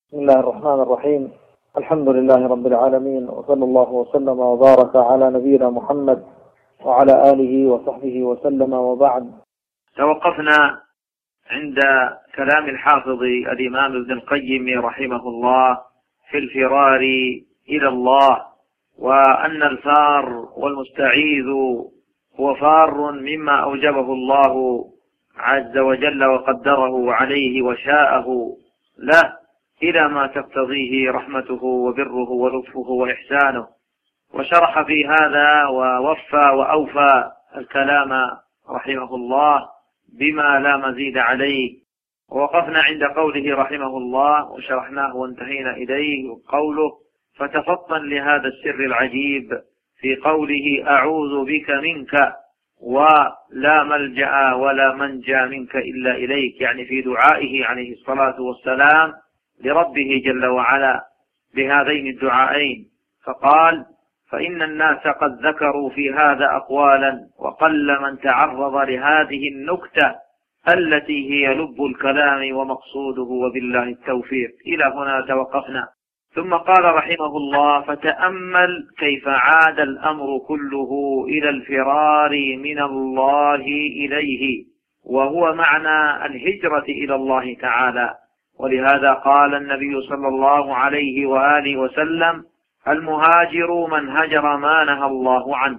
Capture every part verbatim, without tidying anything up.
بسم الله الرحمن الرحيم. الحمد لله رب العالمين، وصلى الله وسلم وبارك على نبينا محمد وعلى آله وصحبه وسلم، وبعد. توقفنا عند كلام الحافظ الإمام ابن القيم رحمه الله في الفرار إلى الله، وأن الفار والمستعيذ هو فار مما أوجبه الله عز وجل وقدره عليه وشاءه له إلى ما تقتضيه رحمته وبره ولطفه وإحسانه. وشرح في هذا ووفى وأوفى الكلام رحمه الله بما لا مزيد عليه. ووقفنا عند قوله رحمه الله وشرحناه وانتهينا إليه، قوله: فتفطن لهذا السر العجيب في قوله: أعوذ بك منك ولا ملجأ ولا منجى منك إلا إليك، يعني في دعائه عليه الصلاة والسلام لربه جل وعلا بهذين الدعائين. فقال: فإن الناس قد ذكروا في هذا أقوالا، وقل من تعرض لهذه النكتة التي هي لب الكلام ومقصوده، وبالله التوفيق. إلى هنا توقفنا. ثم قال رحمه الله: فتأمل كيف عاد الأمر كله إلى الفرار من الله إليه، وهو معنى الهجرة إلى الله تعالى. ولهذا قال النبي صلى الله عليه وآله وسلم: المهاجر من هجر ما نهى الله عنه.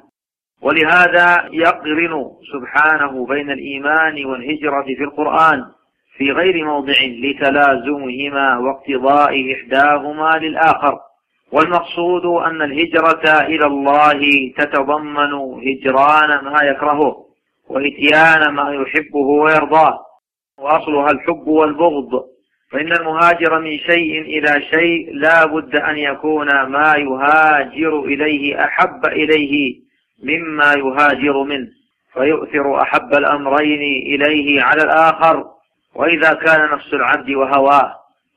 ولهذا يقرن سبحانه بين الإيمان والهجرة في القرآن في غير موضع لتلازمهما واقتضاء إحداهما للآخر. والمقصود أن الهجرة إلى الله تتضمن هجران ما يكرهه وإتيان ما يحبه ويرضاه، وأصلها الحب والبغض. فإن المهاجر من شيء إلى شيء لا بد أن يكون ما يهاجر إليه أحب إليه مما يهاجر منه، فيؤثر أحب الأمرين إليه على الآخر. وإذا كان نفس العبد وهواه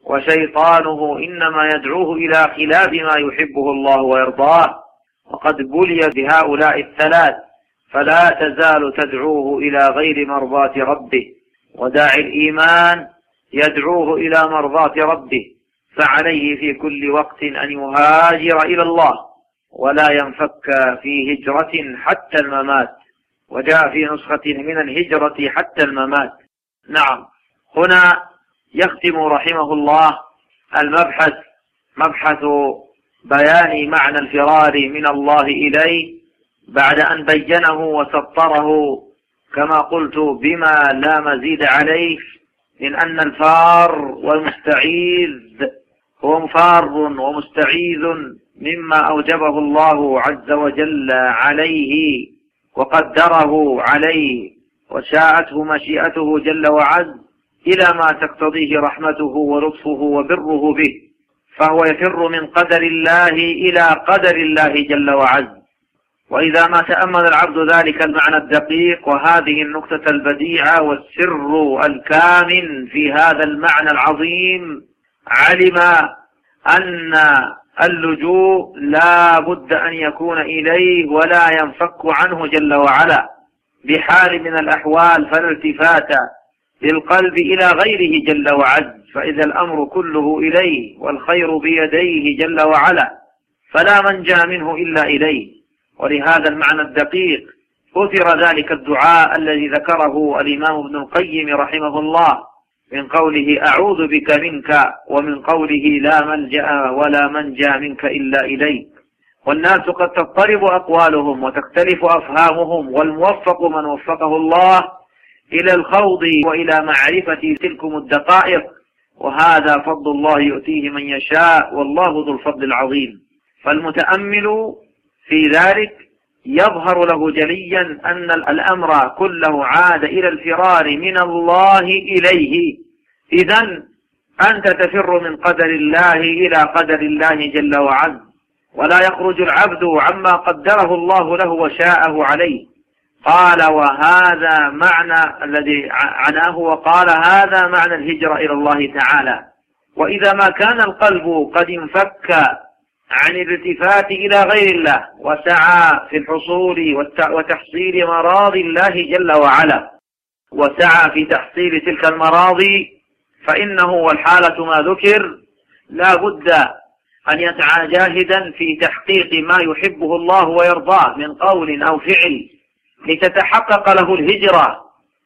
وشيطانه إنما يدعوه إلى خلاف ما يحبه الله ويرضاه، وقد بلي بهؤلاء الثلاث، فلا تزال تدعوه إلى غير مرضاة ربه. وداعي الإيمان يدعوه إلى مرضاة ربه، فعليه في كل وقت أن يهاجر إلى الله ولا ينفك في هجرة حتى الممات. وجاء في نسخة من الهجرة حتى الممات. نعم. هنا يختم رحمه الله المبحث، مبحث بيان معنى الفرار من الله إليه، بعد أن بينه وسطره كما قلت بما لا مزيد عليه، من أن الفار والمستعيذ هو فار ومستعيذ مما أوجبه الله عز وجل عليه وقدره عليه وشاءته مشيئته جل وعز إلى ما تقتضيه رحمته ولطفه وبره به، فهو يفر من قدر الله إلى قدر الله جل وعز. وإذا ما تأمل العبد ذلك المعنى الدقيق وهذه النقطة البديعة والسر الكامن في هذا المعنى العظيم، علم أن اللجوء لا بد أن يكون إليه ولا ينفك عنه جل وعلا بحال من الأحوال، فلا التفات للقلب إلى غيره جل وعز. فإذا الأمر كله إليه والخير بيديه جل وعلا، فلا منجى منه إلا إليه. ولهذا المعنى الدقيق أثر ذلك الدعاء الذي ذكره الإمام ابن القيم رحمه الله من قوله: أعوذ بك منك، ومن قوله: لا ملجأ ولا منجى منك إلا إليك. والناس قد تضطرب أقوالهم وتختلف أفهامهم، والموفق من وفقه الله إلى الخوض وإلى معرفة تلكم الدقائق، وهذا فضل الله يؤتيه من يشاء، والله ذو الفضل العظيم. فالمتأمل في ذلك يظهر له جليا أن الأمر كله عاد إلى الفرار من الله إليه. إذن أنت تفر من قدر الله إلى قدر الله جل وعز، ولا يخرج العبد عما قدره الله له وشاءه عليه. قال: وهذا معنى الذي عناه، وقال: هذا معنى الهجرة إلى الله تعالى. وإذا ما كان القلب قد انفك عن الالتفات إلى غير الله وسعى في الحصول وتحصيل مراضي الله جل وعلا، وسعى في تحصيل تلك المراضي، فإنه والحالة ما ذكر لا بد أن يسعى جاهدا في تحقيق ما يحبه الله ويرضاه من قول أو فعل لتتحقق له الهجرة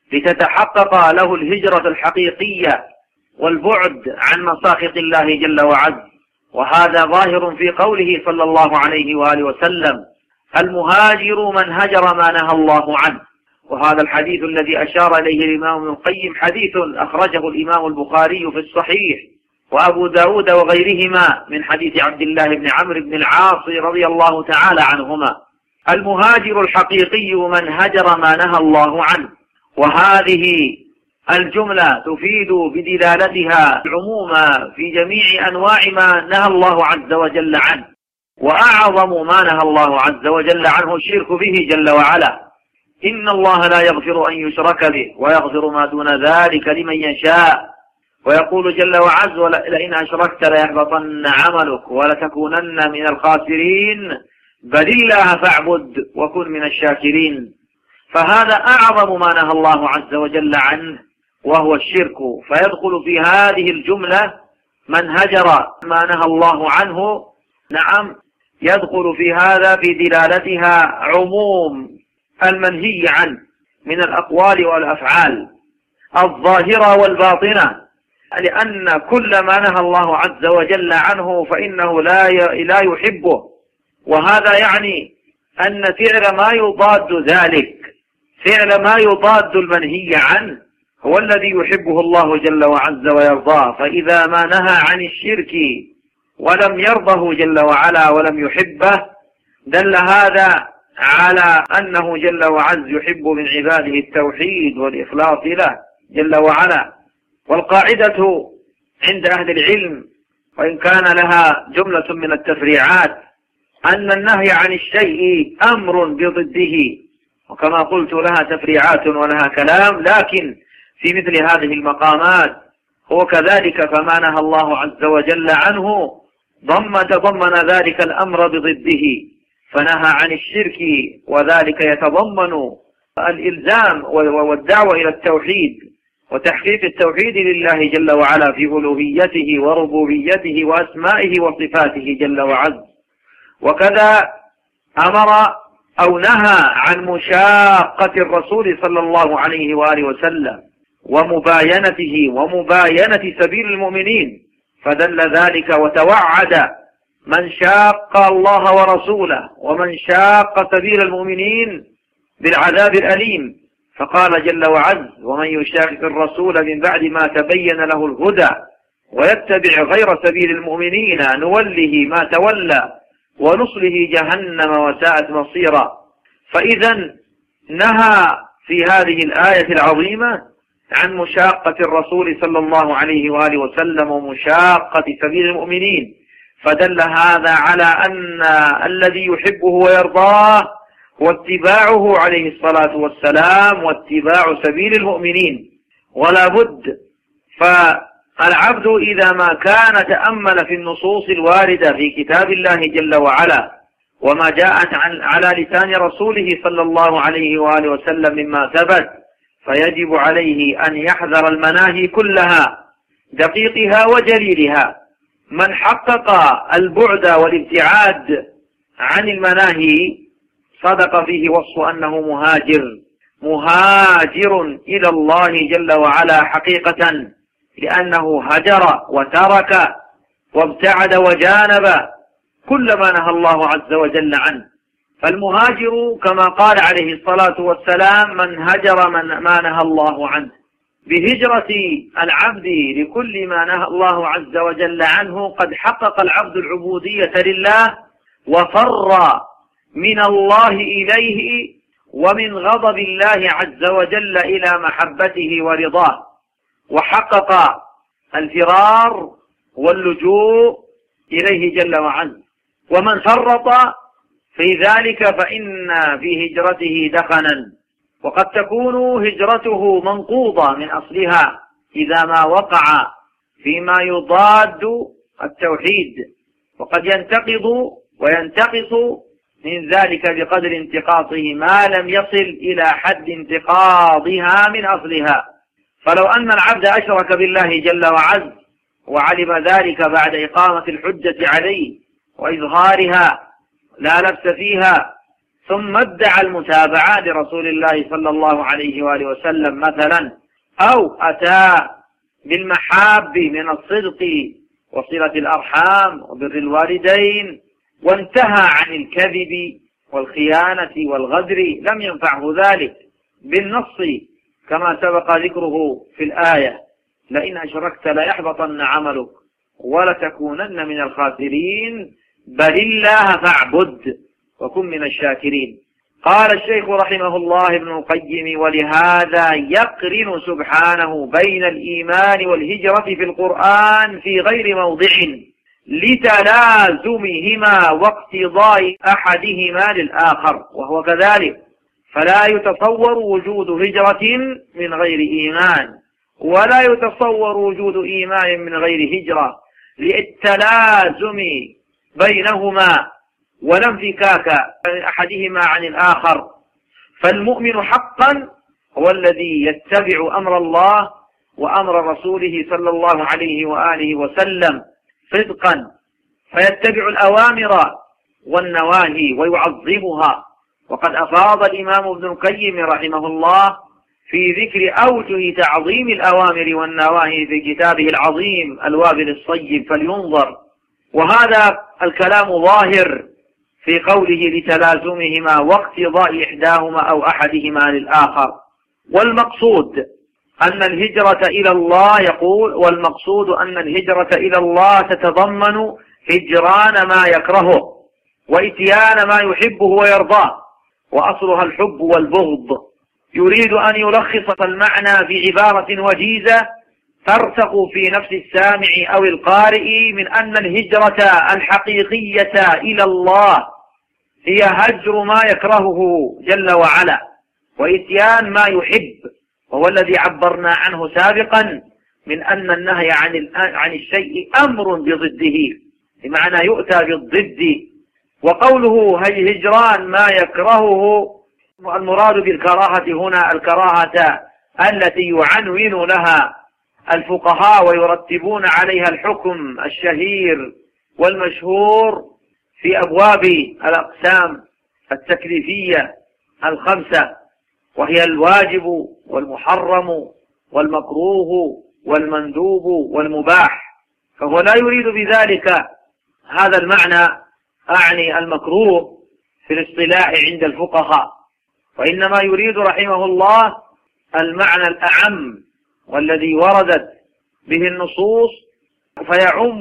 لتتحقق له الهجرة الحقيقية والبعد عن مساخط الله جل وعز. وهذا ظاهر في قوله صلى الله عليه وآله وسلم: المهاجر من هجر ما نهى الله عنه. وهذا الحديث الذي أشار إليه الإمام ابن القيم حديث أخرجه الإمام البخاري في الصحيح وأبو داود وغيرهما من حديث عبد الله بن عمرو بن العاص رضي الله تعالى عنهما: المهاجر الحقيقي من هجر ما نهى الله عنه. وهذه الجملة تفيد بدلالتها العموم في جميع أنواع ما نهى الله عز وجل عنه، وأعظم ما نهى الله عز وجل عنه الشرك به جل وعلا. إن الله لا يغفر أن يشرك به ويغفر ما دون ذلك لمن يشاء. ويقول جل وعز: لئن أشركت ليحبطن عملك ولتكونن من الخاسرين بل الله فاعبد وكن من الشاكرين. فهذا أعظم ما نهى الله عز وجل عنه وهو الشرك، فيدخل في هذه الجملة من هجر ما نهى الله عنه. نعم، يدخل في هذا في دلالتها عموم المنهي عنه من الأقوال والأفعال الظاهرة والباطنة، لأن كل ما نهى الله عز وجل عنه فإنه لا لا يحبه. وهذا يعني أن فعل ما يضاد ذلك، فعل ما يضاد المنهي عنه، هو الذي يحبه الله جل وعز ويرضاه. فإذا ما نهى عن الشرك ولم يرضه جل وعلا ولم يحبه دل هذا على أنه جل وعز يحب من عباده التوحيد والإخلاص له جل وعلا. والقاعدة عند أهل العلم، وإن كان لها جملة من التفريعات، أن النهي عن الشيء أمر بضده، وكما قلت لها تفريعات ولها كلام، لكن في مثل هذه المقامات هو كذلك. فما نهى الله عز وجل عنه ضم تضمن ذلك الأمر بضده، فنهى عن الشرك وذلك يتضمن الإلزام والدعوة إلى التوحيد وتحقيق التوحيد لله جل وعلا في ألوهيته وربوبيته وأسمائه وصفاته جل وعز. وكذا أمر أو نهى عن مشاقة الرسول صلى الله عليه وآله وسلم ومباينته ومباينة سبيل المؤمنين، فدل ذلك وتوعد من شاق الله ورسوله ومن شاق سبيل المؤمنين بالعذاب الأليم. فقال جل وعز: ومن يشاقق الرسول من بعد ما تبين له الهدى ويتبع غير سبيل المؤمنين نوله ما تولى ونصله جهنم وساءت مصيرا. فإذا نهى في هذه الآية العظيمة عن مشاقة الرسول صلى الله عليه وآله وسلم ومشاقة سبيل المؤمنين، فدل هذا على أن الذي يحبه ويرضاه واتباعه عليه الصلاة والسلام واتباع سبيل المؤمنين. ولا بد فالعبد إذا ما كان تأمل في النصوص الواردة في كتاب الله جل وعلا وما جاءت على لسان رسوله صلى الله عليه وآله وسلم مما ثبت، فيجب عليه أن يحذر المناهي كلها دقيقها وجليلها. من حقق البعد والابتعاد عن المناهي صدق فيه وصف أنه مهاجر مهاجر إلى الله جل وعلا حقيقة، لأنه هجر وترك وابتعد وجانب كل ما نهى الله عز وجل عنه. فالمهاجر كما قال عليه الصلاة والسلام: من هجر من ما نهى الله عنه. بهجرة العبد لكل ما نهى الله عز وجل عنه قد حقق العبد العبودية لله وفر من الله إليه ومن غضب الله عز وجل إلى محبته ورضاه، وحقق الفرار واللجوء إليه جل وعلا. ومن فرط في ذلك فإن في هجرته دخنا، وقد تكون هجرته منقوضة من أصلها إذا ما وقع فيما يضاد التوحيد، وقد ينتقض وينتقص من ذلك بقدر انتقاصه ما لم يصل إلى حد انتقاضها من أصلها. فلو أن العبد أشرك بالله جل وعز وعلم ذلك بعد إقامة الحجة عليه وإظهارها لا لبس فيها، ثم ادعى المتابعة لرسول الله صلى الله عليه وآله وسلم مثلا، أو أتى بالمحاب من الصدق وصلة الأرحام وبر الوالدين وانتهى عن الكذب والخيانة والغدر، لم ينفعه ذلك بالنص كما سبق ذكره في الآية: لئن أشركت ليحبطن عملك ولتكونن من الخاسرين بل الله فاعبد وكن من الشاكرين. قال الشيخ رحمه الله ابن القيم: ولهذا يقرن سبحانه بين الإيمان والهجرة في القرآن في غير موضع لتلازمهما واقتضاء أحدهما للآخر، وهو كذلك، فلا يتصور وجود هجرة من غير إيمان، ولا يتصور وجود إيمان من غير هجرة، للتلازم بينهما ولا انفكاك أحدهما عن الآخر. فالمؤمن حقا هو الذي يتبع أمر الله وأمر رسوله صلى الله عليه وآله وسلم صدقا، فيتبع الأوامر والنواهي ويعظمها. وقد أفاض الإمام ابن القيم رحمه الله في ذكر أوجه تعظيم الأوامر والنواهي في كتابه العظيم الوابل الصيب، فلينظر. وهذا الكلام ظاهر في قوله لتلازمهما واقتضاء إحداهما أو أحدهما للآخر. والمقصود أن الهجرة إلى الله يقول والمقصود أن الهجرة إلى الله تتضمن هجران ما يكرهه وإتيان ما يحبه ويرضاه، وأصلها الحب والبغض. يريد أن يلخص المعنى في عبارة وجيزة ترسخ في نفس السامع أو القارئ من أن الهجرة الحقيقية إلى الله هي هجر ما يكرهه جل وعلا وإتيان ما يحب، وهو الذي عبرنا عنه سابقا من أن النهي عن عن الشيء أمر بضده، بمعنى يؤتى بالضد. وقوله هي هجران ما يكرهه، المراد بالكراهة هنا الكراهة التي يعنون لها الفقهاء ويرتبون عليها الحكم الشهير والمشهور في أبواب الأقسام التكليفية الخمسة، وهي الواجب والمحرم والمكروه والمندوب والمباح. فهو لا يريد بذلك هذا المعنى أعني المكروه في الاصطلاح عند الفقهاء، وإنما يريد رحمه الله المعنى الأعم والذي وردت به النصوص فيعم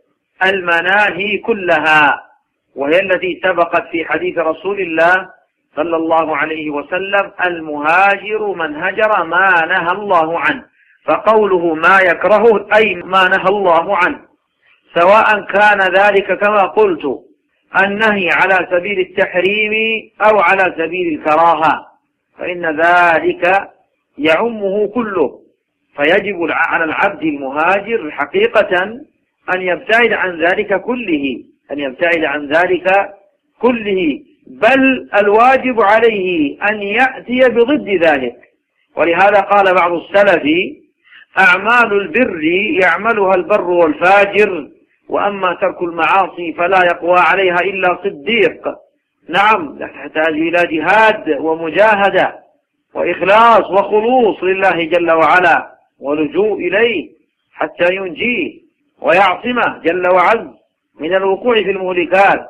المناهي كلها، وهي التي سبقت في حديث رسول الله صلى الله عليه وسلم: المهاجر من هجر ما نهى الله عنه. فقوله ما يكرهه أي ما نهى الله عنه، سواء كان ذلك كما قلت النهي على سبيل التحريم أو على سبيل الكراهة، فإن ذلك يعمه كله. فيجب على العبد المهاجر حقيقة أن يبتعد عن ذلك كله أن يبتعد عن ذلك كله بل الواجب عليه أن يأتي بضد ذلك. ولهذا قال بعض السلف: أعمال البر يعملها البر والفاجر، وأما ترك المعاصي فلا يقوى عليها إلا صديق. نعم، تحتاج إلى جهاد ومجاهدة وإخلاص وخلوص لله جل وعلا ولجوء إليه حتى ينجيه ويعصمه جل وعز من الوقوع في المهلكات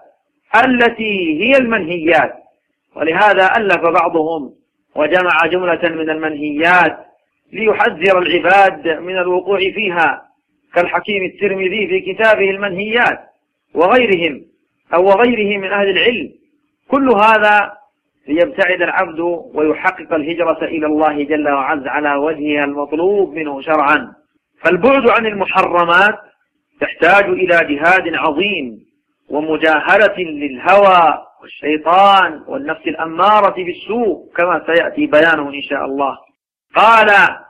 التي هي المنهيات. ولهذا ألف بعضهم وجمع جملة من المنهيات ليحذر العباد من الوقوع فيها، كالحكيم الترمذي في كتابه المنهيات وغيرهم أو وغيره من أهل العلم. كل هذا ليبتعد العبد ويحقق الهجرة إلى الله جل وعز على وجهها المطلوب منه شرعا. فالبعد عن المحرمات تحتاج إلى جهاد عظيم ومجاهدة للهوى والشيطان والنفس الأمارة بالسوء كما سيأتي بيانه إن شاء الله. قال: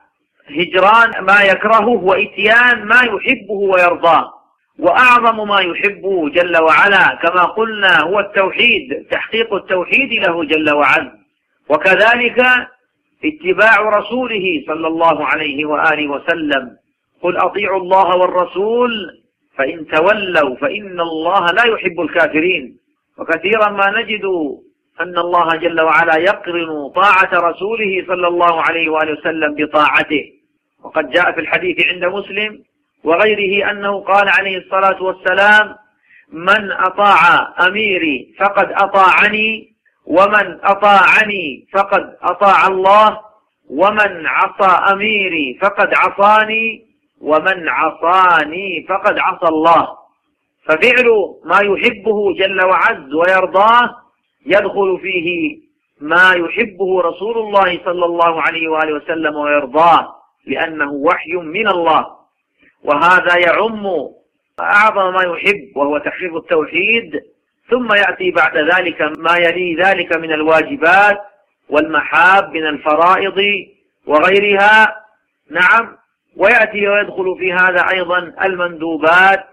هجران ما يكرهه وإتيان ما يحبه ويرضاه، وأعظم ما يحبه جل وعلا كما قلنا هو التوحيد، تحقيق التوحيد له جل وعلا، وكذلك اتباع رسوله صلى الله عليه وآله وسلم قل أطيعوا الله والرسول فإن تولوا فإن الله لا يحب الكافرين. وكثيرا ما نجد أن الله جل وعلا يقرن طاعة رسوله صلى الله عليه وآله وسلم بطاعته. وقد جاء في الحديث عند مسلم وغيره أنه قال عليه الصلاة والسلام: من أطاع أميري فقد أطاعني، ومن أطاعني فقد أطاع الله، ومن عصى أميري فقد عصاني، ومن عصاني فقد عصى الله. ففعل ما يحبه جل وعز ويرضاه يدخل فيه ما يحبه رسول الله صلى الله عليه وآله وسلم ويرضاه، لأنه وحي من الله. وهذا يعم أعظم ما يحب وهو تحقيق التوحيد، ثم يأتي بعد ذلك ما يلي ذلك من الواجبات والمحاب من الفرائض وغيرها. نعم. ويأتي ويدخل في هذا أيضا المندوبات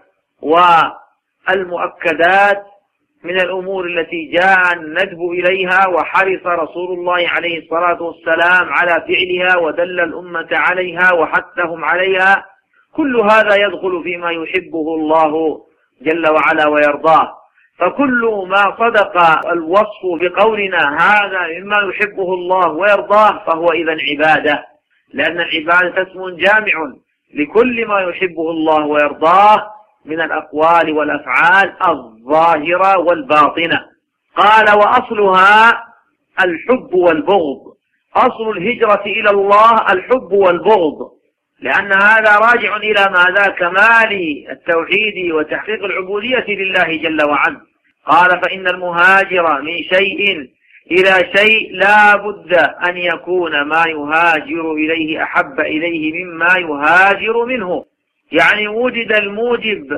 والمؤكدات من الأمور التي جاء الندب إليها وحرص رسول الله عليه الصلاة والسلام على فعلها ودل الأمة عليها وحثهم عليها. كل هذا يدخل فيما يحبه الله جل وعلا ويرضاه. فكل ما صدق الوصف بقولنا هذا مما يحبه الله ويرضاه فهو إذن عبادة، لأن العبادة اسم جامع لكل ما يحبه الله ويرضاه من الأقوال والأفعال الظاهرة والباطنة. قال: وأصلها الحب والبغض. أصل الهجرة إلى الله الحب والبغض، لأن هذا راجع إلى ماذا؟ كمال التوحيد وتحقيق العبودية لله جل وعلا. قال: فإن المهاجر من شيء إلى شيء لا بد أن يكون ما يهاجر إليه أحب إليه مما يهاجر منه. يعني وجد الموجب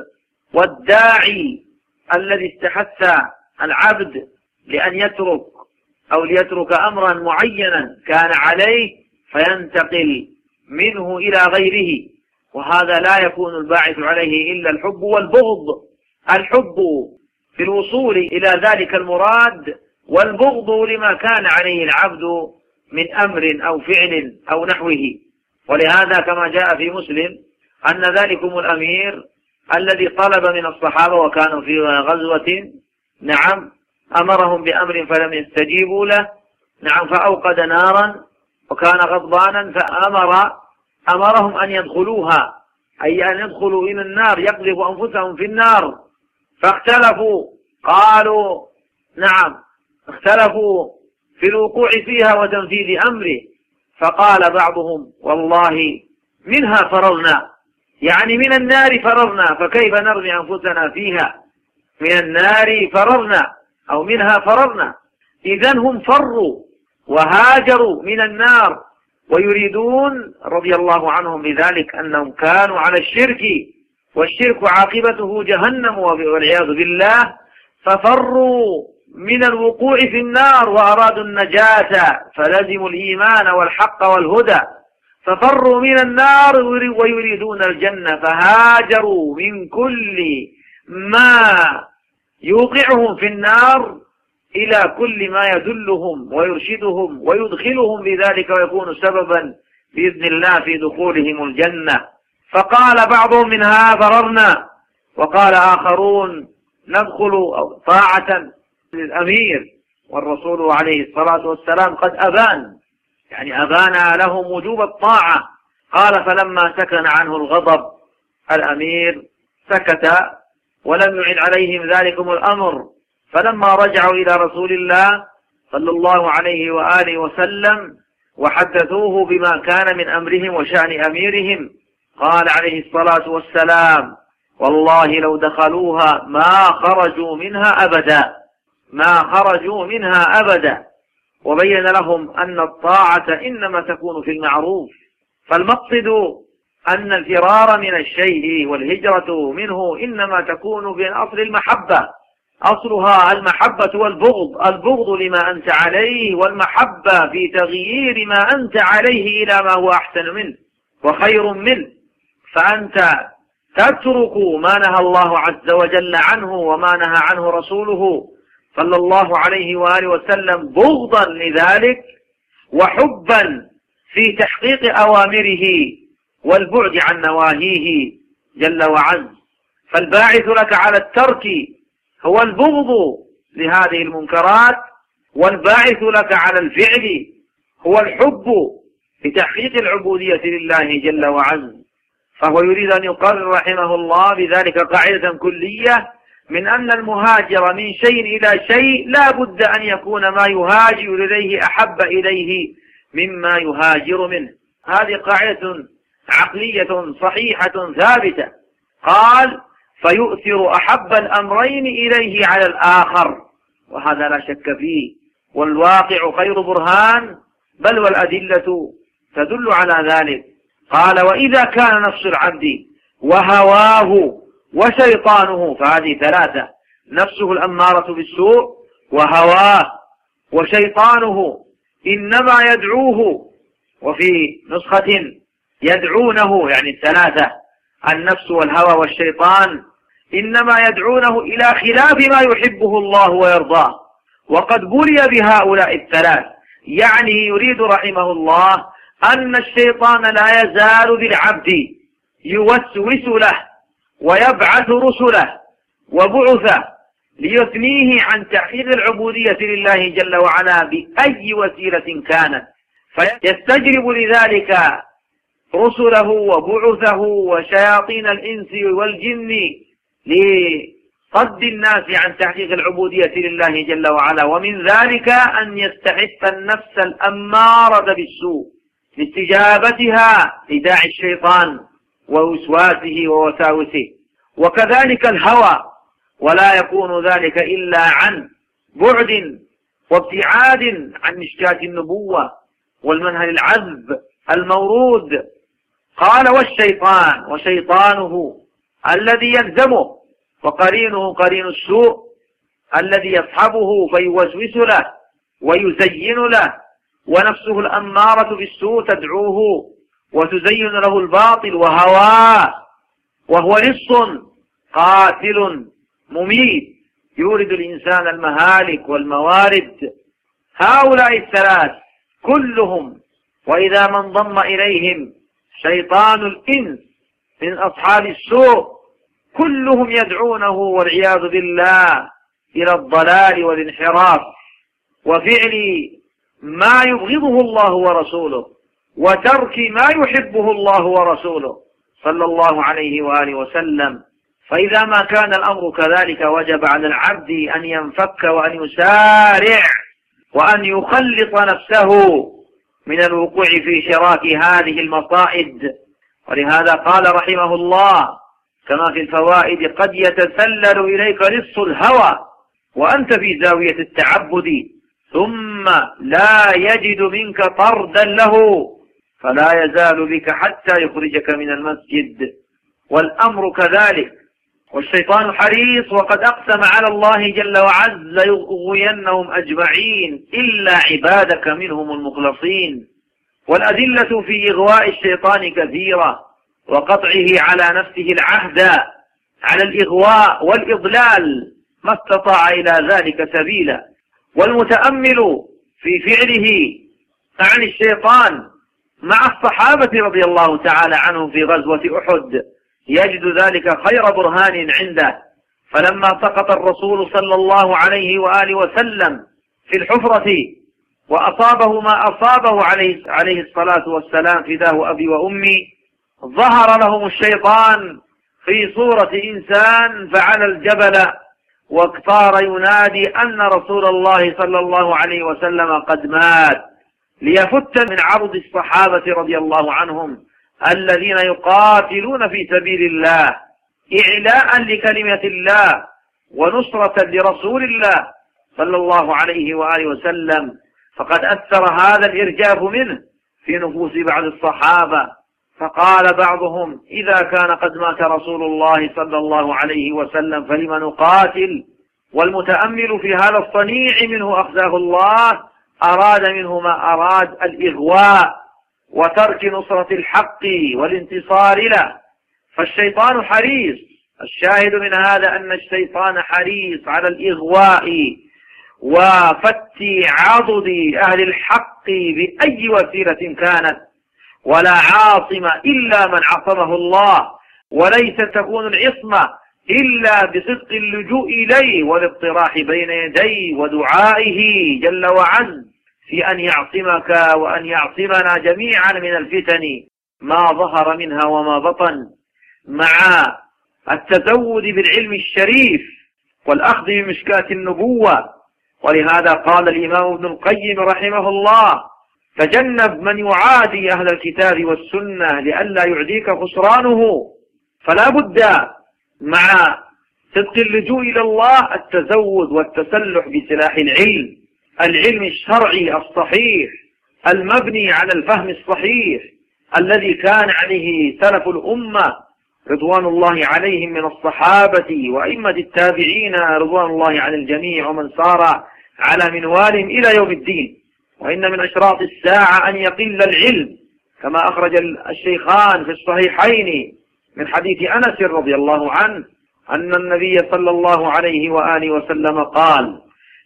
والداعي الذي استحث العبد لأن يترك أو ليترك أمرا معينا كان عليه فينتقل منه إلى غيره، وهذا لا يكون الباعث عليه إلا الحب والبغض. الحب في الوصول إلى ذلك المراد، والبغض لما كان عليه العبد من أمر أو فعل أو نحوه. ولهذا كما جاء في مسلم أن ذلكم الأمير الذي طلب من الصحابة وكانوا في غزوة، نعم، أمرهم بأمر فلم يستجيبوا له، نعم، فأوقد نارا وكان غضبانا فأمر أمرهم أن يدخلوها، أي أن يدخلوا إلى النار، يقذف أنفسهم في النار. فاختلفوا، قالوا نعم اختلفوا في الوقوع فيها وتنفيذ أمره. فقال بعضهم: والله منها فررنا، يعني من النار فررنا، فكيف نرمي أنفسنا فيها؟ من النار فررنا أو منها فررنا. إذن هم فروا وهاجروا من النار ويريدون رضي الله عنهم بذلك أنهم كانوا على الشرك، والشرك عاقبته جهنم والعياذ بالله، ففروا من الوقوع في النار وأرادوا النجاة فلزموا الإيمان والحق والهدى. ففروا من النار ويريدون الجنة، فهاجروا من كل ما يوقعهم في النار إلى كل ما يدلهم ويرشدهم ويدخلهم بذلك ويكون سببا بإذن الله في دخولهم الجنة. فقال بعضهم: منها فررنا، وقال آخرون: ندخل طاعة للأمير، والرسول عليه الصلاة والسلام قد أبان، يعني أبان لهم وجوب الطاعة. قال: فلما سكن عنه الغضب الأمير سكت ولم يعد عليهم ذلكم الأمر. فلما رجعوا إلى رسول الله صلى الله عليه وآله وسلم وحدثوه بما كان من أمرهم وشأن أميرهم، قال عليه الصلاة والسلام: والله لو دخلوها ما خرجوا منها أبدا، ما خرجوا منها أبدا. وبين لهم أن الطاعة إنما تكون في المعروف. فالمقصد أن الفرار من الشيء والهجرة منه إنما تكون بأصل المحبة، أصلها المحبة والبغض، البغض لما أنت عليه، والمحبة في تغيير ما أنت عليه إلى ما هو أحسن منه وخير منه. فأنت تترك ما نهى الله عز وجل عنه وما نهى عنه رسوله صلى الله عليه وآله وسلم بغضا لذلك وحبا في تحقيق أوامره والبعد عن نواهيه جل وعز. فالباعث لك على الترك هو البغض لهذه المنكرات، والباعث لك على الفعل هو الحب لتحقيق العبودية لله جل وعز. فهو يريد أن يقرر رحمه الله بذلك قاعدة كلية من أن المهاجر من شيء إلى شيء لا بد أن يكون ما يهاجر إليه أحب إليه مما يهاجر منه. هذه قاعدة عقلية صحيحة ثابتة. قال فيؤثر أحب الأمرين إليه على الآخر، وهذا لا شك فيه، والواقع خير برهان، بل والأدلة تدل على ذلك. قال وإذا كان نفس العبد وهواه وشيطانه، فهذه ثلاثة: نفسه الأمارة بالسوء، وهواه، وشيطانه، إنما يدعوه، وفي نسخة يدعونه، يعني الثلاثة النفس والهوى والشيطان إنما يدعونه إلى خلاف ما يحبه الله ويرضاه. وقد بلي بهؤلاء الثلاث، يعني يريد رحمه الله أن الشيطان لا يزال بالعبد يوسوس له ويبعث رسله وبعثه ليثنيه عن تحقيق العبودية لله جل وعلا بأي وسيلة كانت، فيستجلب لذلك رسله وبعثه وشياطين الإنس والجن لصد الناس عن تحقيق العبودية لله جل وعلا. ومن ذلك أن يستحث النفس الأمارة بالسوء لاستجابتها لداعي الشيطان ووسواسه ووساوسه، وكذلك الهوى، ولا يكون ذلك إلا عن بعد وابتعاد عن مشكاة النبوة والمنهل العذب المورود. قال والشيطان، وشيطانه الذي يلزمه، وقرينه قرين السوء الذي يصحبه فيوسوس له ويزين له، ونفسه الأمارة بالسوء تدعوه وتزين له الباطل، وهواه وهو لص قاتل مميت يورد الإنسان المهالك والموارد. هؤلاء الثلاث كلهم، وإذا ما انضم إليهم شيطان الإنس من أصحاب السوء، كلهم يدعونه والعياذ بالله إلى الضلال والانحراف وفعل ما يبغضه الله ورسوله وترك ما يحبه الله ورسوله صلى الله عليه وآله وسلم. فإذا ما كان الأمر كذلك وجب على العبد أن ينفك وأن يسارع وأن يخلص نفسه من الوقوع في شراك هذه المصائد. ولهذا قال رحمه الله كما في الفوائد: قد يتسلل إليك لص الهوى وأنت في زاوية التعبد، ثم لا يجد منك طردا له، فلا يزال بك حتى يخرجك من المسجد. والأمر كذلك. والشيطان حريص، وقد أقسم على الله جل وعز ليغوينهم أجمعين إلا عبادك منهم المخلصين. والأدلة في إغواء الشيطان كثيرة، وقطعه على نفسه العهد على الإغواء والإضلال ما استطاع إلى ذلك سبيلا. والمتأمل في فعله عن الشيطان مع الصحابة رضي الله تعالى عنهم في غزوة أحد يجد ذلك خير برهان عنده. فلما سقط الرسول صلى الله عليه وآله وسلم في الحفرة وأصابه ما أصابه عليه, عليه الصلاة والسلام فداه أبي وأمي، ظهر لهم الشيطان في صورة إنسان فعلى الجبل، واقتار ينادي أن رسول الله صلى الله عليه وسلم قد مات، ليفت من عرض الصحابة رضي الله عنهم الذين يقاتلون في سبيل الله إعلاء لكلمة الله ونصرة لرسول الله صلى الله عليه وآله وسلم. فقد أثر هذا الإرجاف منه في نفوس بعض الصحابة، فقال بعضهم: إذا كان قد مات رسول الله صلى الله عليه وسلم فلم نقاتل؟ والمتأمل في هذا الصنيع منه أخزاه الله أراد منه ما أراد: الإغواء وترك نصرة الحق والانتصار له. فالشيطان حريص. الشاهد من هذا أن الشيطان حريص على الإغواء وفت عضد أهل الحق بأي وسيلة كانت، ولا عاصم إلا من عصمه الله، وليس تكون العصمة إلا بصدق اللجوء إليه والاقتراح بين يديه ودعائه جل وعز في أن يعصمك وأن يعصمنا جميعا من الفتن ما ظهر منها وما بطن، مع التزود بالعلم الشريف والأخذ بمشكاة النبوة. ولهذا قال الإمام ابن القيم رحمه الله: تجنب من يعادي أهل الكتاب والسنة لئلا يعديك خسرانه. فلا بد مع صدق اللجوء إلى الله التزود والتسلح بسلاح العلم، العلم الشرعي الصحيح المبني على الفهم الصحيح الذي كان عليه سلف الأمة رضوان الله عليهم من الصحابة وأئمة التابعين رضوان الله عن الجميع ومن سار على منوالهم إلى يوم الدين. وإن من أشراط الساعة أن يقل العلم، كما أخرج الشيخان في الصحيحين من حديث أنس رضي الله عنه أن النبي صلى الله عليه وآله وسلم قال: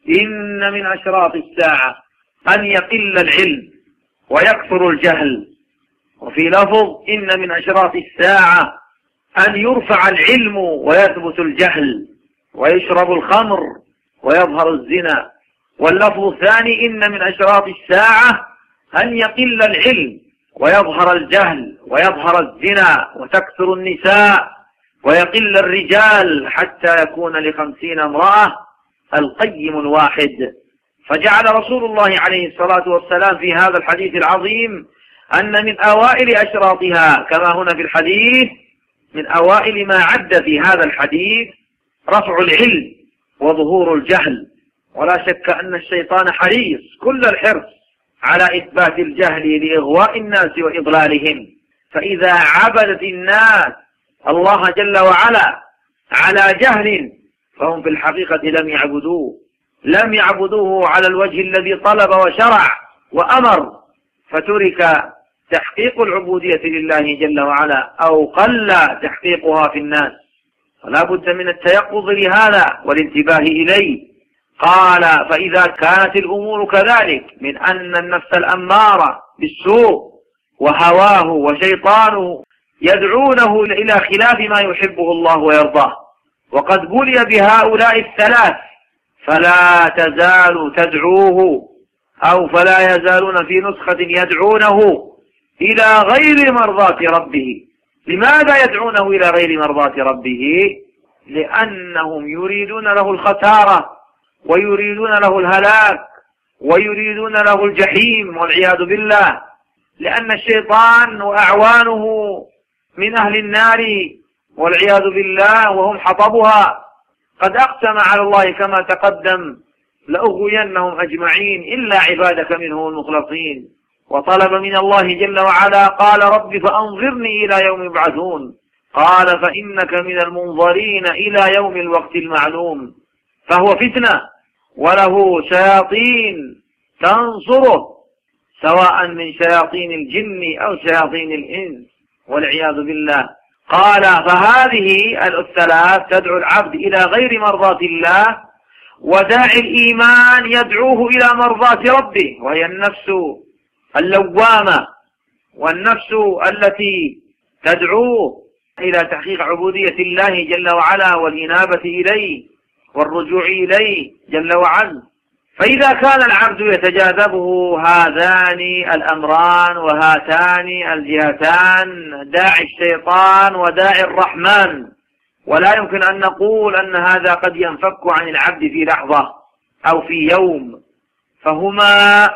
إن من أشراط الساعة أن يقل العلم ويكثر الجهل. وفي لفظ: إن من أشراط الساعة أن يرفع العلم ويثبت الجهل ويشرب الخمر ويظهر الزنا. واللفظ الثاني: إن من أشراط الساعة أن يقل العلم ويظهر الجهل ويظهر الزنا وتكثر النساء ويقل الرجال حتى يكون لخمسين امرأة القيم الواحد. فجعل رسول الله عليه الصلاة والسلام في هذا الحديث العظيم أن من أوائل أشراطها كما هنا في الحديث، من أوائل ما عد في هذا الحديث رفع العلم وظهور الجهل. ولا شك أن الشيطان حريص كل الحرص على إثبات الجهل لإغواء الناس وإضلالهم. فإذا عبدت الناس الله جل وعلا على جهل فهم في الحقيقة لم يعبدوه، لم يعبدوه على الوجه الذي طلب وشرع وأمر، فترك تحقيق العبودية لله جل وعلا أو قل تحقيقها في الناس. فلا بد من التيقظ لهذا والانتباه إليه. قال: فإذا كانت الأمور كذلك من أن النفس الأمارة بالسوء وهواه وشيطانه يدعونه إلى خلاف ما يحبه الله ويرضاه، وقد بلي بهؤلاء الثلاث، فلا تزال تدعوه أو فلا يزالون في نسخة يدعونه إلى غير مرضاة ربه. لماذا يدعونه إلى غير مرضاة ربه؟ لأنهم يريدون له الخسارة ويريدون له الهلاك ويريدون له الجحيم والعياذ بالله، لأن الشيطان وأعوانه من أهل النار والعياذ بالله وهم حطبها. قد أقسم على الله كما تقدم: لأغوينهم أجمعين إلا عبادك منهم المخلصين. وطلب من الله جل وعلا قال: رب فأنظرني إلى يوم يبعثون. قال: فإنك من المنظرين إلى يوم الوقت المعلوم. فهو فتنة وله شياطين تنصره، سواء من شياطين الجن أو شياطين الإنس والعياذ بالله. قال: فهذه الثلاث تدعو العبد إلى غير مرضاة الله، وداعي الإيمان يدعوه إلى مرضاة ربه، وهي النفس اللوامة والنفس التي تدعوه إلى تحقيق عبودية الله جل وعلا والإنابة إليه والرجوع إليه جل وعلا. فإذا كان العبد يتجاذبه هذان الأمران وهاتان الجهتان، داعي الشيطان وداعي الرحمن، ولا يمكن أن نقول أن هذا قد ينفك عن العبد في لحظة أو في يوم، فهما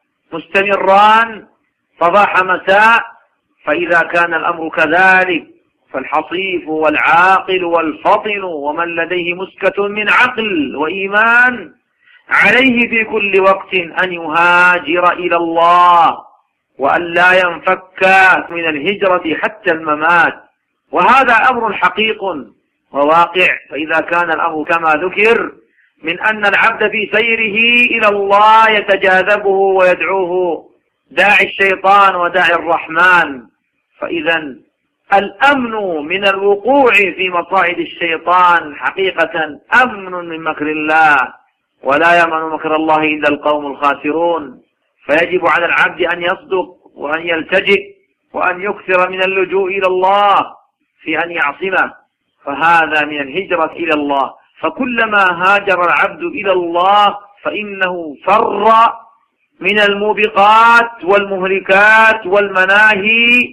مستمران صباح مساء. فإذا كان الأمر كذلك فالحصيف والعاقل والفطن ومن لديه مسكة من عقل وإيمان عليه في كل وقت أن يهاجر إلى الله وأن لا ينفك من الهجرة حتى الممات، وهذا أمر حقيق وواقع. فإذا كان الأمر كما ذكر من أن العبد في سيره إلى الله يتجاذبه ويدعوه داعي الشيطان وداعي الرحمن، فإذا الأمن من الوقوع في مصائد الشيطان حقيقة أمن من مكر الله، ولا يمن مكر الله إلا القوم الخاسرون. فيجب على العبد أن يصدق وأن يلتجئ وأن يكثر من اللجوء إلى الله في أن يعصمه، فهذا من الهجرة إلى الله. فكلما هاجر العبد إلى الله فإنه فر من الموبقات والمهلكات والمناهي،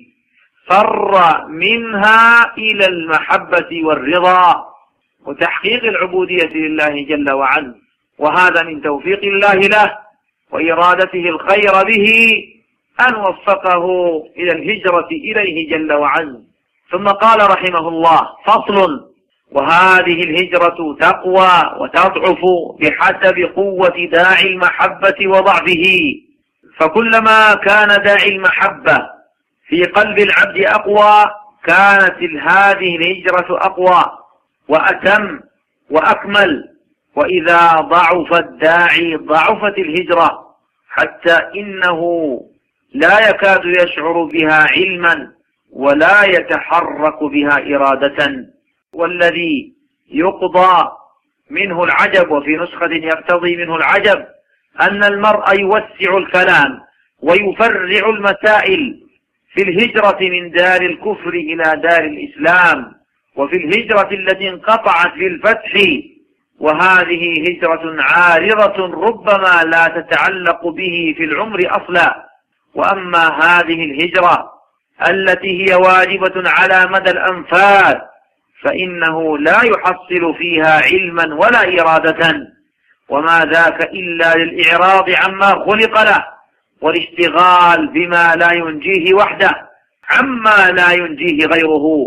فر منها إلى المحبة والرضا وتحقيق العبودية لله جل وعلا. وهذا من توفيق الله له وإرادته الخير به أن وفقه إلى الهجرة إليه جل وعلا. ثم قال رحمه الله: فصل: وهذه الهجرة تقوى وتضعف بحسب قوة داعي المحبة وضعفه، فكلما كان داعي المحبة في قلب العبد أقوى كانت هذه الهجرة أقوى وأتم وأكمل، وإذا ضعف الداعي ضعفت الهجرة، حتى إنه لا يكاد يشعر بها علما ولا يتحرك بها إرادة. والذي يقضى منه العجب، وفي نسخة يقتضي منه العجب، أن المرء يوسع الكلام ويفرع المسائل في الهجرة من دار الكفر إلى دار الإسلام، وفي الهجرة التي انقطعت في الفتح، وهذه هجرة عارضة ربما لا تتعلق به في العمر أصلا. وأما هذه الهجرة التي هي واجبة على مدى الأنفاس فإنه لا يحصل فيها علما ولا إرادة، وما ذاك إلا للإعراض عما خلق له والاشتغال بما لا ينجيه وحده عما لا ينجيه غيره.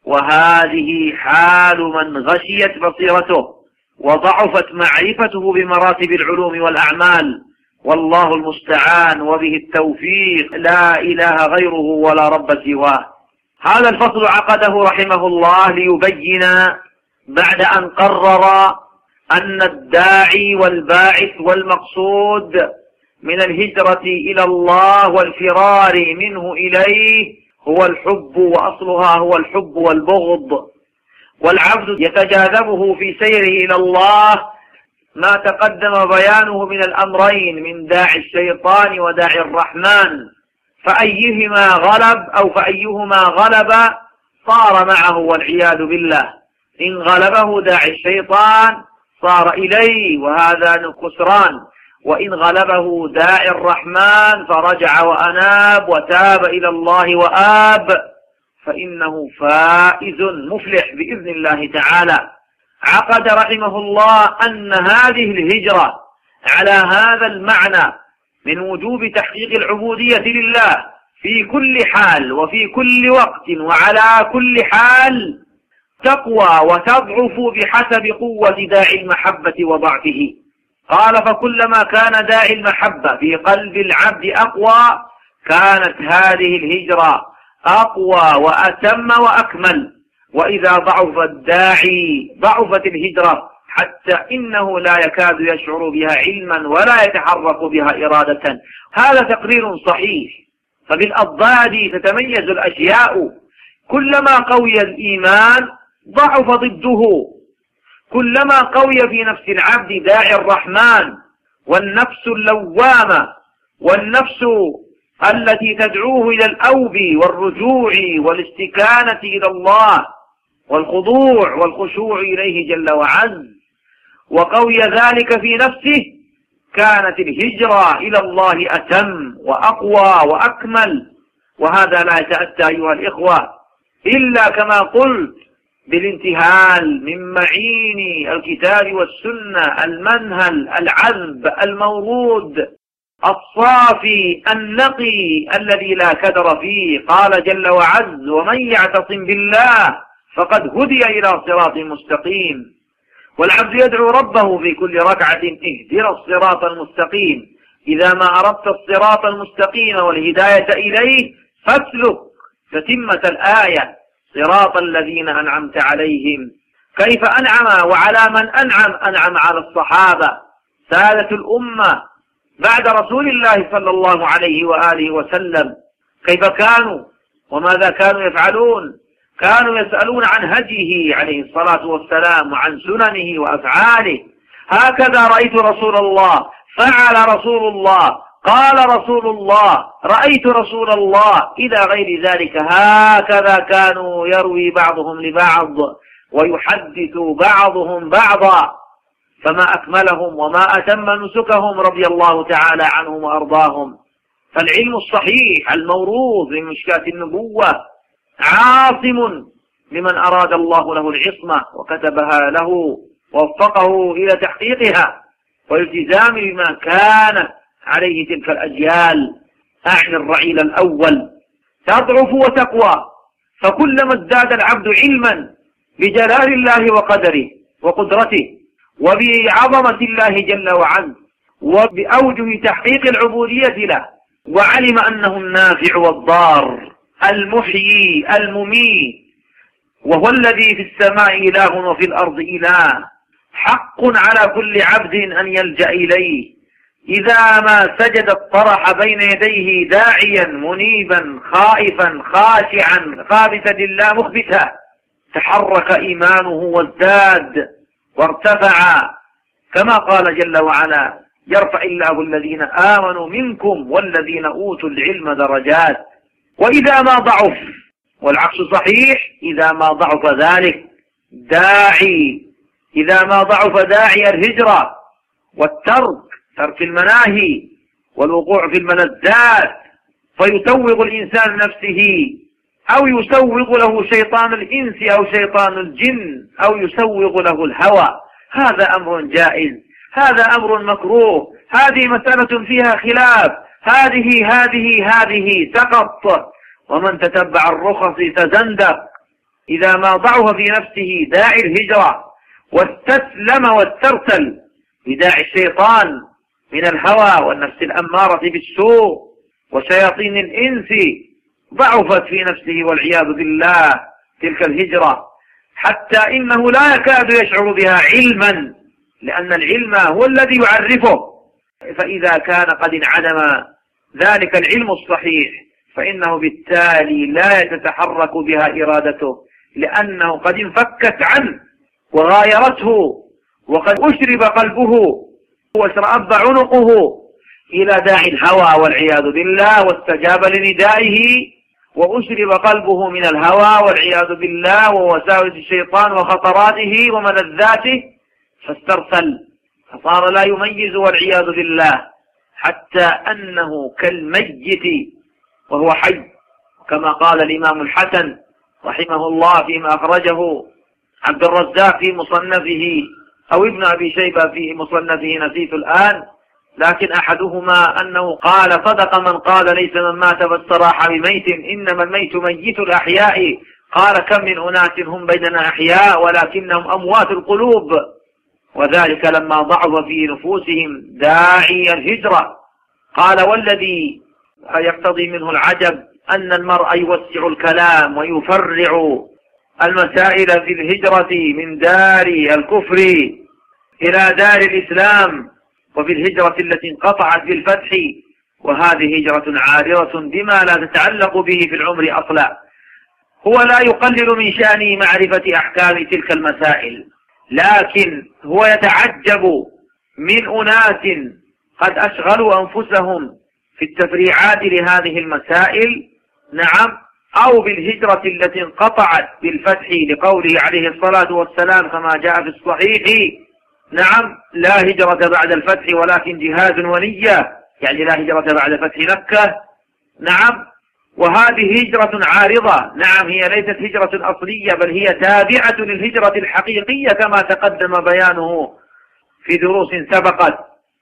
وهذه حال من غشيت بصيرته وضعفت معرفته بمراتب العلوم والأعمال، والله المستعان وبه التوفيق، لا إله غيره ولا رب سواه. هذا الفصل عقده رحمه الله ليبين بعد أن قرر أن الداعي والباعث والمقصود من الهجرة إلى الله والفرار منه إليه هو الحب، وأصلها هو الحب والبغض، والعبد يتجاذبه في سيره إلى الله ما تقدم بيانه من الأمرين من داعي الشيطان وداعي الرحمن، فأيهما غلب أو فأيهما غلب صار معه والعياذ بالله. إن غلبه داعي الشيطان صار إليه وهذا خسران، وإن غلبه داعي الرحمن فرجع وأناب وتاب إلى الله وآب فإنه فائز مفلح بإذن الله تعالى. عقد رحمه الله أن هذه الهجرة على هذا المعنى من وجوب تحقيق العبودية لله في كل حال وفي كل وقت وعلى كل حال تقوى وتضعف بحسب قوة داعي المحبة وضعفه. قال: فكلما كان داعي المحبة في قلب العبد أقوى كانت هذه الهجرة أقوى وأتم وأكمل، وإذا ضعف الداعي ضعفت الهجرة، حتى إنه لا يكاد يشعر بها علما ولا يتحرك بها إرادة. هذا تقرير صحيح، فبالأضداد تتميز الأشياء، كلما قوي الإيمان ضعف ضده، كلما قوي في نفس العبد داعي الرحمن والنفس اللوامة والنفس التي تدعوه إلى الأوب والرجوع والاستكانة إلى الله والخضوع والخشوع إليه جل وعز، وقوي ذلك في نفسه، كانت الهجرة إلى الله أتم وأقوى وأكمل. وهذا لا يتأتى أيها الإخوة إلا كما قلت بالانتهال من معين الكتاب والسنة، المنهل العذب المورود الصافي النقي الذي لا كدر فيه. قال جل وعز: ومن يعتصم بالله فقد هدي إلى صراط مستقيم. والعبد يدعو ربه في كل ركعة: اهدنا الصراط المستقيم. إذا ما أردت الصراط المستقيم والهداية إليه فاسلك تتمة الآية: صراط الذين أنعمت عليهم. كيف أنعم وعلى من أنعم؟ أنعم على الصحابة سادة الأمة بعد رسول الله صلى الله عليه وآله وسلم. كيف كانوا وماذا كانوا يفعلون؟ كانوا يسألون عن هديه عليه الصلاة والسلام وعن سننه وأفعاله. هكذا رأيت رسول الله، فعل رسول الله، قال رسول الله، رأيت رسول الله، إلى غير ذلك. هكذا كانوا يروي بعضهم لبعض ويحدث بعضهم بعضا، فما أكملهم وما أتم نسكهم رضي الله تعالى عنهم وأرضاهم. فالعلم الصحيح الموروث من مشكاة النبوة عاصم لمن أراد الله له العصمة وكتبها له ووفقه إلى تحقيقها والالتزام بما كان عليه تلك الأجيال، أعني الرعيل الأول، تضعف وتقوى. فكلما ازداد العبد علما بجلال الله وقدره وقدرته وبعظمة الله جل وعلا وبأوجه تحقيق العبودية له، وعلم أنه النافع والضار المحيي المميت، وهو الذي في السماء إله وفي الأرض إله، حق على كل عبد أن يلجأ إليه إذا ما سجد اطرح بين يديه داعيا منيبا خائفا خاشعا خابتا لله مخبتا، تحرك إيمانه وازداد وارتفع، كما قال جل وعلا: يرفع الله الذين آمنوا منكم والذين أوتوا العلم درجات. وإذا ما ضعف، والعكس صحيح، إذا ما ضعف ذلك داعي، إذا ما ضعف داعي الهجرة والترك، ترك المناهي والوقوع في الملذات، فيسوغ الإنسان نفسه أو يسوغ له شيطان الإنس أو شيطان الجن أو يسوغ له الهوى، هذا أمر جائز، هذا أمر مكروه، هذه مسألة فيها خلاف، هذه هذه هذه سقط، ومن تتبع الرخص تزندق. إذا ما ضعف في نفسه داعي الهجرة واستسلم واسترسل بداعي الشيطان من الهوى والنفس الأمارة بالسوء وشياطين الإنس، ضعفت في نفسه والعياذ بالله تلك الهجرة، حتى إنه لا يكاد يشعر بها علما، لأن العلم هو الذي يعرفه. فإذا كان قد انعدم ذلك العلم الصحيح فإنه بالتالي لا يتحرك بها إرادته، لأنه قد انفكت عنه وغايرته، وقد أشرب قلبه واشرأب عنقه إلى داعي الهوى والعياذ بالله، واستجاب لندائه، وأشرب قلبه من الهوى والعياذ بالله ووساوس الشيطان وخطراته وملذاته، فاسترسل فصار لا يميز والعياذ بالله، حتى أنه كالميت وهو حي، كما قال الإمام الحسن رحمه الله فيما أخرجه عبد الرزاق في مصنفه أو ابن أبي شيبة في مصنفه، نسيت الآن، لكن أحدهما أنه قال: صدق من قال ليس من مات فاستراح بميت، إنما الميت ميت الأحياء. قال: كم من أناس هم بيننا أحياء ولكنهم أموات القلوب، وذلك لما ضعف في نفوسهم داعي الهجرة. قال: والذي يقتضي منه العجب أن المرء يوسع الكلام ويفرع المسائل في الهجرة من دار الكفر إلى دار الإسلام، وفي الهجرة التي انقطعت بالفتح، وهذه هجرة عارضة بما لا تتعلق به في العمر أصلا. هو لا يقلل من شأن معرفة أحكام تلك المسائل، لكن هو يتعجب من أناس قد أشغلوا أنفسهم في التفريعات لهذه المسائل، نعم، أو بالهجرة التي انقطعت بالفتح، لقوله عليه الصلاة والسلام كما جاء في الصحيح: نعم، لا هجرة بعد الفتح ولكن جهاد ونية، يعني لا هجرة بعد فتح مكة، نعم. وهذه هجرة عارضة، نعم، هي ليست هجرة أصلية، بل هي تابعة للهجرة الحقيقية كما تقدم بيانه في دروس سبقت،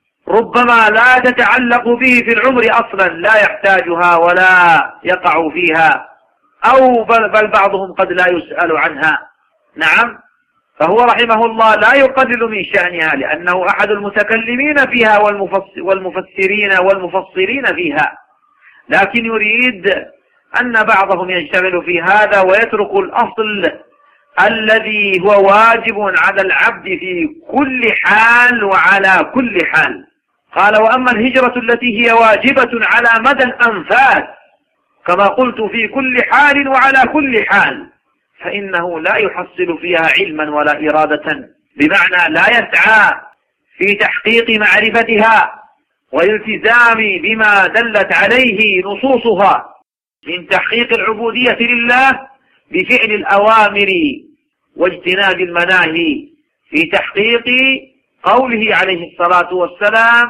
ربما لا تتعلق به في العمر أصلا، لا يحتاجها ولا يقع فيها، أو بل, بل بعضهم قد لا يسأل عنها، نعم. فهو رحمه الله لا يقلل من شأنها، لأنه أحد المتكلمين فيها والمفسرين والمفصلين فيها، لكن يريد أن بعضهم ينشغل في هذا ويترك الأصل الذي هو واجب على العبد في كل حال وعلى كل حال. قال: وأما الهجرة التي هي واجبة على مدى الأنفاس كما قلت في كل حال وعلى كل حال، فإنه لا يحصل فيها علما ولا إرادة، بمعنى لا يسعى في تحقيق معرفتها والالتزام بما دلت عليه نصوصها من تحقيق العبودية لله بفعل الأوامر واجتناب المناهي، في تحقيق قوله عليه الصلاة والسلام: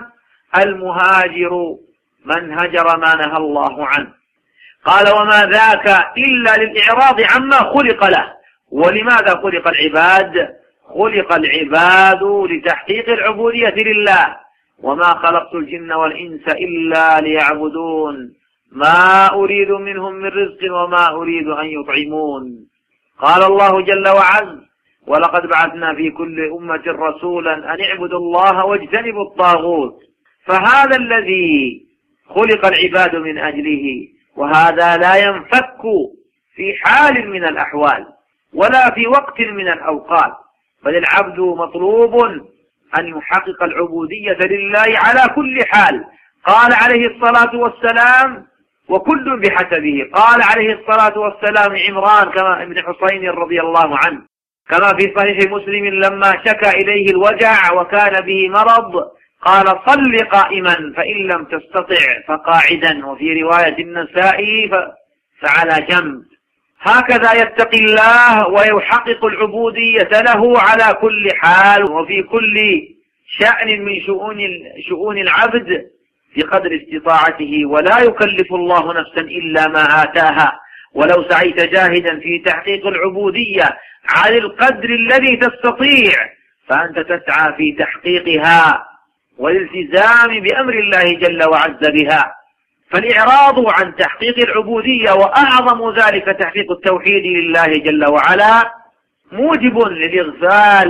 المهاجر من هجر ما نهى الله عنه. قال: وما ذاك إلا للإعراض عما خلق له. ولماذا خلق العباد؟ خلق العباد لتحقيق العبودية لله. وما خلقت الجن والإنس إلا ليعبدون ما أريد منهم من رزق وما أريد أن يطعمون. قال الله جل وعز: ولقد بعثنا في كل أمة رسولا أن اعبدوا الله واجتنبوا الطاغوت. فهذا الذي خلق العباد من أجله، وهذا لا ينفك في حال من الأحوال ولا في وقت من الأوقات، بل العبد مطلوب أن يحقق العبودية لله على كل حال. قال عليه الصلاة والسلام: وكل بحسبه. قال عليه الصلاة والسلام عمران كما ابن حسين رضي الله عنه كما في صحيح مسلم لما شكى إليه الوجع وكان به مرض قال: صل قائما فإن لم تستطع فقاعدا، وفي رواية النسائي فعلى جنب. هكذا يتقي الله ويحقق العبودية له على كل حال وفي كل شأن من شؤون شؤون العبد بقدر استطاعته، ولا يكلف الله نفسا إلا ما آتاها. ولو سعيت جاهدا في تحقيق العبودية على القدر الذي تستطيع فأنت تسعى في تحقيقها والالتزام بأمر الله جل وعز بها. فالإعراض عن تحقيق العبودية وأعظم ذلك تحقيق التوحيد لله جل وعلا موجب للإغفال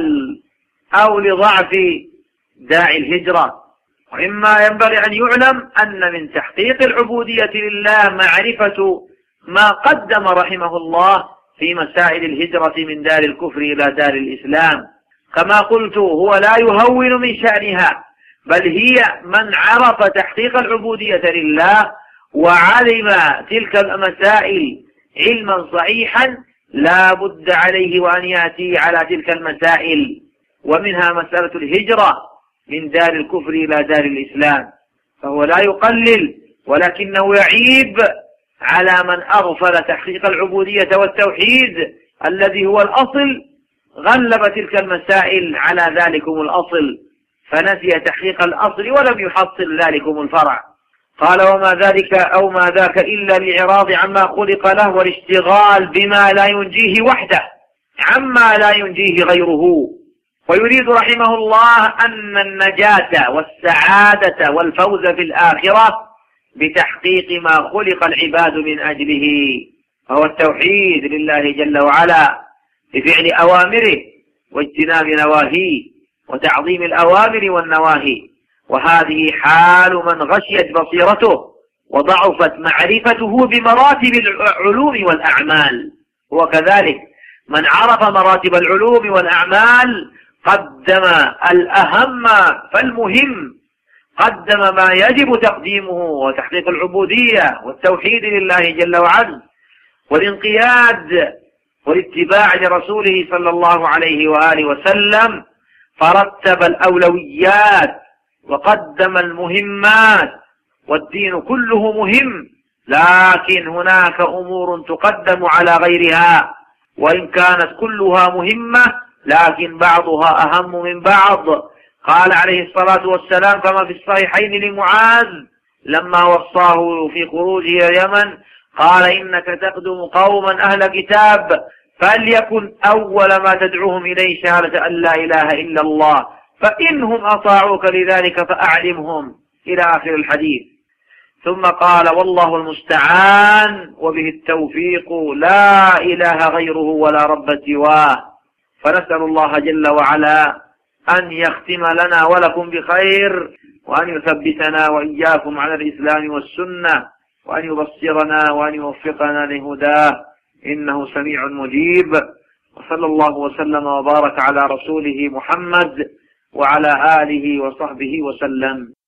أو لضعف داعي الهجرة. وإما ينبغي أن يعلم أن من تحقيق العبودية لله معرفة ما قدم رحمه الله في مسائل الهجرة من دار الكفر إلى دار الإسلام. كما قلت هو لا يهون من شأنها، بل هي من عرف تحقيق العبودية لله وعلم تلك المسائل علما صحيحا لا بد عليه وأن يأتي على تلك المسائل، ومنها مسألة الهجرة من دار الكفر إلى دار الإسلام. فهو لا يقلل ولكنه يعيب على من أغفل تحقيق العبودية والتوحيد الذي هو الأصل، غلب تلك المسائل على ذلكم الأصل فنسي تحقيق الأصل ولم يحصل ذلكم الفرع. قال: وما ذلك أو ما ذاك إلا الإعراض عما خلق له والاشتغال بما لا ينجيه وحده عما لا ينجيه غيره. ويريد رحمه الله أن النجاة والسعادة والفوز في الآخرة بتحقيق ما خلق العباد من أجله، فهو التوحيد لله جل وعلا بفعل أوامره واجتناب نواهيه وتعظيم الأوامر والنواهي. وهذه حال من غشيت بصيرته وضعفت معرفته بمراتب العلوم والأعمال. وكذلك من عرف مراتب العلوم والأعمال قدم الأهم فالمهم، قدم ما يجب تقديمه وتحقيق العبودية والتوحيد لله جل وعلا والانقياد والاتباع لرسوله صلى الله عليه وآله وسلم، فرتب الأولويات وقدم المهمات. والدين كله مهم، لكن هناك أمور تقدم على غيرها، وإن كانت كلها مهمة لكن بعضها أهم من بعض. قال عليه الصلاة والسلام كما في الصحيحين لمعاذ لما وصاه في خروجه اليمن قال: إنك تقدم قوما أهل كتاب فليكن أول ما تدعوهم إليه شهادة أن لا إله إلا الله، فإنهم أطاعوك لذلك فأعلمهم، إلى آخر الحديث. ثم قال: والله المستعان وبه التوفيق، لا إله غيره ولا رب سواه. فنسأل الله جل وعلا أن يختم لنا ولكم بخير، وأن يثبتنا وإياكم على الإسلام والسنة، وأن يبصرنا وأن يوفقنا لهداه، إنه سميع مجيب. وصلى الله وسلم وبارك على رسوله محمد وعلى آله وصحبه وسلم.